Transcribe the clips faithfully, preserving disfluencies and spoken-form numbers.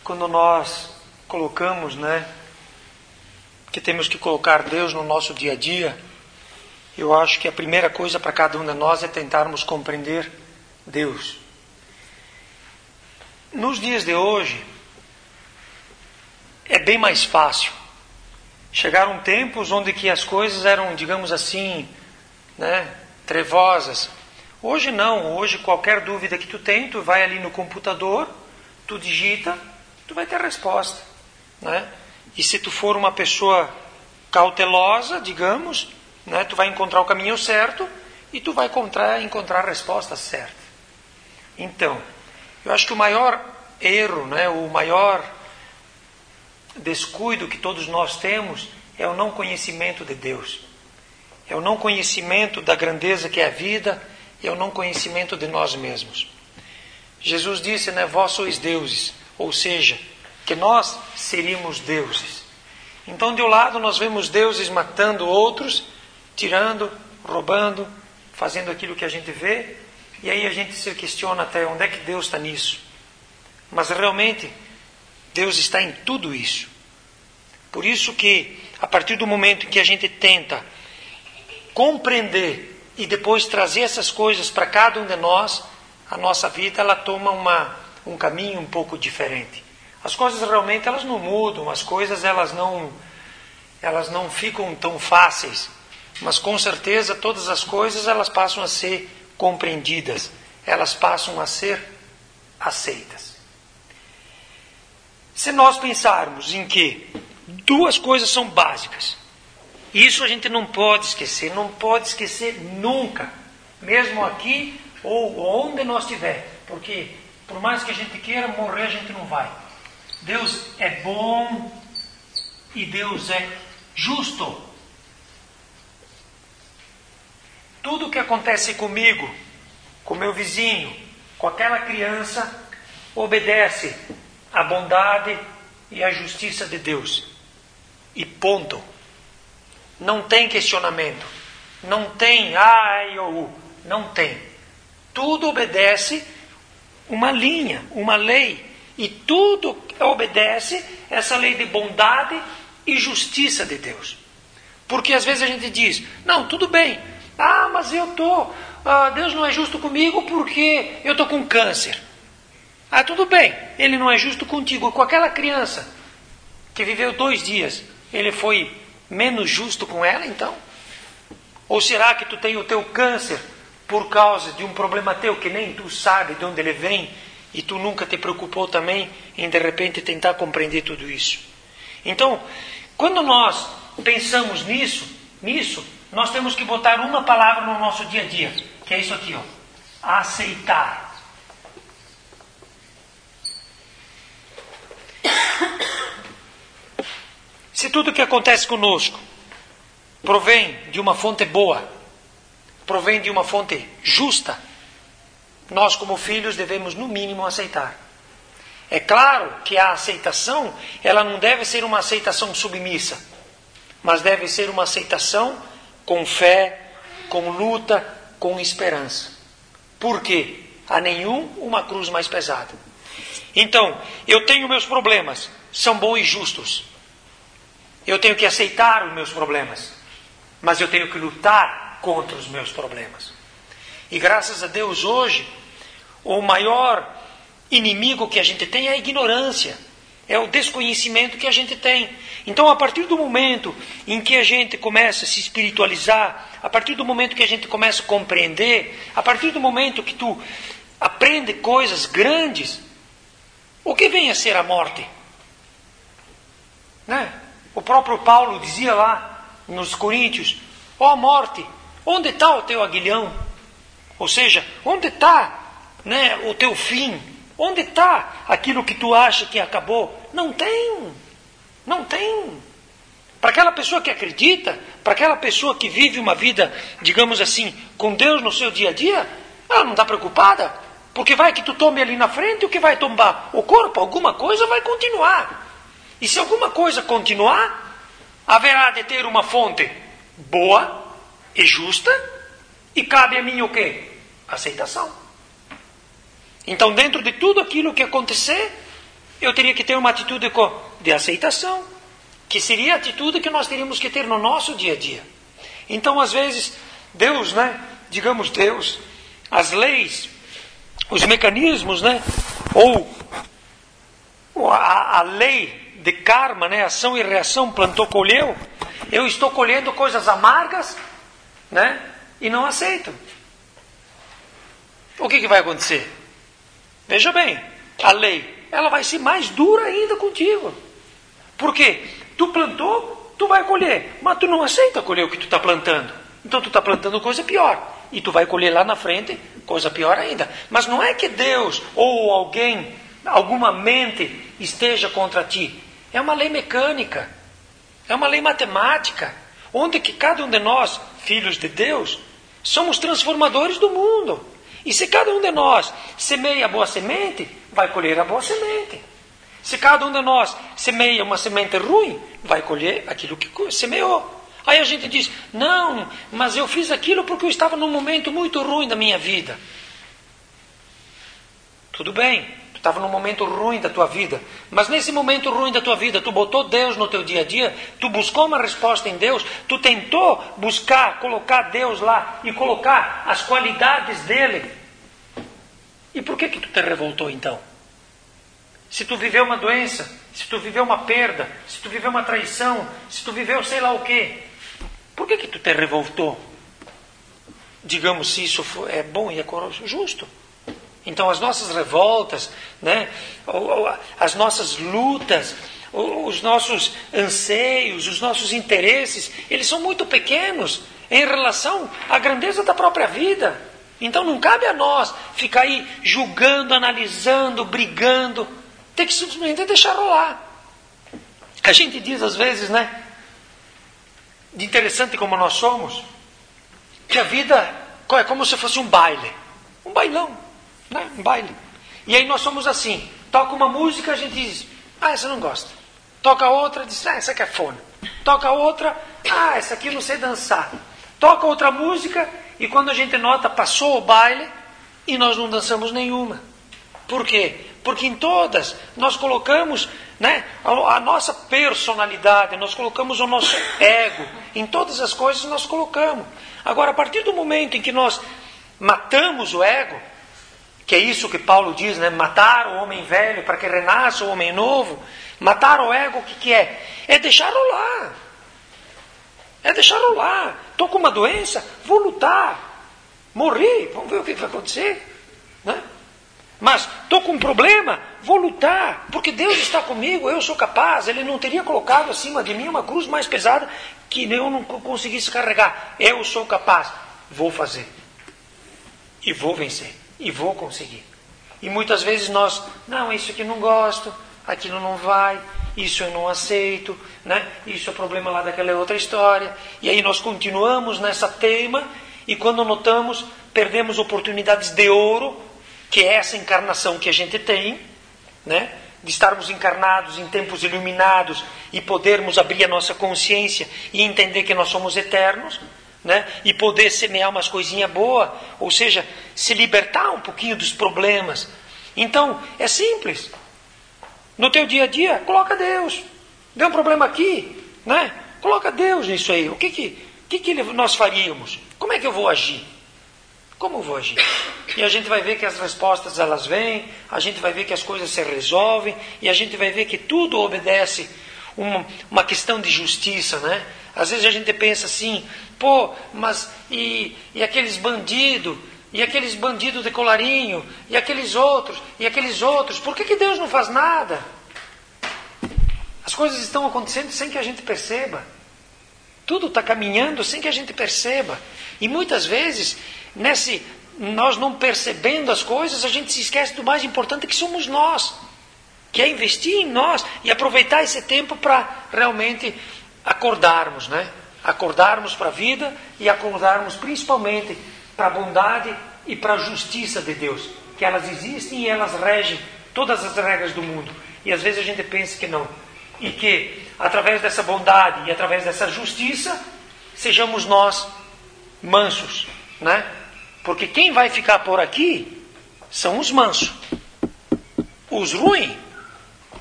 quando nós colocamos, né, que temos que colocar Deus no nosso dia a dia, eu acho que a primeira coisa para cada um de nós é tentarmos compreender Deus. Nos dias de hoje, é bem mais fácil. Chegaram tempos onde que as coisas eram, digamos assim, né, trevosas. Hoje não, hoje qualquer dúvida que tu tem, tu vai ali no computador, tu digita, tu vai ter a resposta, né? E se tu for uma pessoa cautelosa, digamos, né, tu vai encontrar o caminho certo e tu vai encontrar, encontrar a resposta certa. Então, eu acho que o maior erro, né, o maior descuido que todos nós temos é o não conhecimento de Deus. É o não conhecimento da grandeza que é a vida, é o não conhecimento de nós mesmos. Jesus disse, né, vós sois deuses, ou seja, que nós seríamos deuses. Então, de um lado, nós vemos deuses matando outros, tirando, roubando, fazendo aquilo que a gente vê, e aí a gente se questiona até onde é que Deus está nisso. Mas realmente, Deus está em tudo isso. Por isso que, a partir do momento em que a gente tenta compreender e depois trazer essas coisas para cada um de nós, a nossa vida ela toma uma, um caminho um pouco diferente. As coisas realmente elas não mudam, as coisas elas não, elas não ficam tão fáceis, mas com certeza todas as coisas elas passam a ser compreendidas, elas passam a ser aceitas. Se nós pensarmos em que duas coisas são básicas, isso a gente não pode esquecer, não pode esquecer nunca, mesmo aqui ou onde nós estiver, porque por mais que a gente queira morrer, a gente não vai. Deus é bom e Deus é justo. Tudo que acontece comigo, com meu vizinho, com aquela criança, obedece à bondade e à justiça de Deus. E ponto. Não tem questionamento. Não tem ai ou u. Não tem. Tudo obedece uma linha, uma lei. E tudo obedece essa lei de bondade e justiça de Deus. Porque às vezes a gente diz, não, tudo bem. Ah, mas eu estou... Ah, Deus não é justo comigo porque eu estou com câncer. Ah, tudo bem. Ele não é justo contigo. Com aquela criança que viveu dois dias, ele foi menos justo com ela, então? Ou será que tu tem o teu câncer por causa de um problema teu que nem tu sabe de onde ele vem e tu nunca te preocupou também em de repente tentar compreender tudo isso? Então, quando nós pensamos nisso, nisso, nós temos que botar uma palavra no nosso dia a dia, que é isso aqui, ó, aceitar. Se tudo que acontece conosco provém de uma fonte boa, provém de uma fonte justa, nós como filhos devemos no mínimo aceitar. É claro que a aceitação, ela não deve ser uma aceitação submissa, mas deve ser uma aceitação com fé, com luta, com esperança. Por quê? A nenhum uma cruz mais pesada. Então, eu tenho meus problemas, são bons e justos. Eu tenho que aceitar os meus problemas, mas eu tenho que lutar contra os meus problemas. E graças a Deus hoje, o maior inimigo que a gente tem é a ignorância, é o desconhecimento que a gente tem. Então, a partir do momento em que a gente começa a se espiritualizar, a partir do momento que a gente começa a compreender, a partir do momento que tu aprende coisas grandes, o que vem a ser a morte? Né? O próprio Paulo dizia lá nos Coríntios, ó morte, onde está o teu aguilhão? Ou seja, onde está, né, o teu fim? Onde está aquilo que tu acha que acabou? Não tem, não tem. Para aquela pessoa que acredita, para aquela pessoa que vive uma vida, digamos assim, com Deus no seu dia a dia, ela não está preocupada, porque vai que tu tome ali na frente, o que vai tombar? O corpo, alguma coisa vai continuar. E se alguma coisa continuar, haverá de ter uma fonte boa e justa, e cabe a mim o quê? Aceitação. Então, dentro de tudo aquilo que acontecer, eu teria que ter uma atitude de aceitação, que seria a atitude que nós teríamos que ter no nosso dia a dia. Então, às vezes, Deus, né? Digamos Deus, as leis, os mecanismos, né? Ou a, a lei de karma, né? Ação e reação, plantou, colheu. Eu estou colhendo coisas amargas, né? E não aceito. O que, que vai acontecer? Veja bem, a lei, ela vai ser mais dura ainda contigo. Por quê? Tu plantou, tu vai colher, mas tu não aceita colher o que tu está plantando. Então tu está plantando coisa pior. E tu vai colher lá na frente coisa pior ainda. Mas não é que Deus ou alguém, alguma mente esteja contra ti. É uma lei mecânica. É uma lei matemática. Onde que cada um de nós, filhos de Deus, somos transformadores do mundo. E se cada um de nós semeia a boa semente, vai colher a boa semente. Se cada um de nós semeia uma semente ruim, vai colher aquilo que semeou. Aí a gente diz, não, mas eu fiz aquilo porque eu estava num momento muito ruim da minha vida. Tudo bem, tu estava num momento ruim da tua vida, mas nesse momento ruim da tua vida, tu botou Deus no teu dia a dia, tu buscou uma resposta em Deus, tu tentou buscar, colocar Deus lá e colocar as qualidades dele. E por que que tu te revoltou então? Se tu viveu uma doença, se tu viveu uma perda, se tu viveu uma traição, se tu viveu sei lá o quê, por que que tu te revoltou? Digamos se isso é bom e é justo. Então as nossas revoltas, né, as nossas lutas, os nossos anseios, os nossos interesses, eles são muito pequenos em relação à grandeza da própria vida. Então não cabe a nós ficar aí julgando, analisando, brigando. Tem que simplesmente deixar rolar. A gente diz às vezes, né, de interessante como nós somos, que a vida é como se fosse um baile. Um bailão, né? Um baile. E aí nós somos assim, toca uma música, a gente diz, ah, essa eu não gosta. Toca outra, diz, ah, essa aqui é fona. Toca outra, ah, essa aqui eu não sei dançar. Toca outra música, e quando a gente nota, passou o baile, e nós não dançamos nenhuma. Por quê? Porque em todas nós colocamos, né, a, a nossa personalidade, nós colocamos o nosso ego, em todas as coisas nós colocamos. Agora, a partir do momento em que nós matamos o ego, que é isso que Paulo diz, né, matar o homem velho para que renasça o homem novo, matar o ego, o que, que é? É deixar rolar. É deixar rolar. Estou com uma doença, vou lutar. Morri, vamos ver o que vai acontecer, né? Mas estou com um problema, vou lutar, porque Deus está comigo, eu sou capaz. Ele não teria colocado acima de mim uma cruz mais pesada que eu não conseguisse carregar. Eu sou capaz, vou fazer. E vou vencer, e vou conseguir. E muitas vezes nós, não, isso aqui não gosto, aquilo não vai, isso eu não aceito, né? Isso é problema lá daquela outra história. E aí nós continuamos nessa teima, e quando notamos, perdemos oportunidades de ouro, que é essa encarnação que a gente tem, né? De estarmos encarnados em tempos iluminados e podermos abrir a nossa consciência e entender que nós somos eternos, né? E poder semear umas coisinhas boas, ou seja, se libertar um pouquinho dos problemas. Então, é simples. No teu dia a dia, coloca Deus. Deu um problema aqui, né? Coloca Deus nisso aí. O que que, que, que nós faríamos? Como é que eu vou agir? Como eu vou agir? E a gente vai ver que as respostas elas vêm, a gente vai ver que as coisas se resolvem, e a gente vai ver que tudo obedece uma, uma questão de justiça, né? Às vezes a gente pensa assim, pô, mas e, e aqueles bandidos, e aqueles bandidos de colarinho, e aqueles outros, e aqueles outros, por que que Deus não faz nada? As coisas estão acontecendo sem que a gente perceba. Tudo está caminhando sem que a gente perceba. E muitas vezes, nesse, nós não percebendo as coisas, a gente se esquece do mais importante que somos nós. Que é investir em nós e aproveitar esse tempo para realmente acordarmos, né? Acordarmos para a vida e acordarmos principalmente para a bondade e para a justiça de Deus. Que elas existem e elas regem todas as regras do mundo. E às vezes a gente pensa que não. E que através dessa bondade e através dessa justiça, sejamos nós mansos, né? Porque quem vai ficar por aqui são os mansos. Os ruins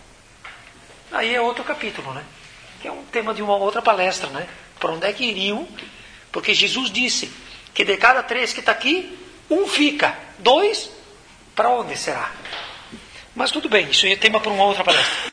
aí é outro capítulo, né? Que é um tema de uma outra palestra, né? Para onde é que iriam? Porque Jesus disse que de cada três que está aqui, um fica. Dois, para onde será? Mas tudo bem, isso é tema para uma outra palestra.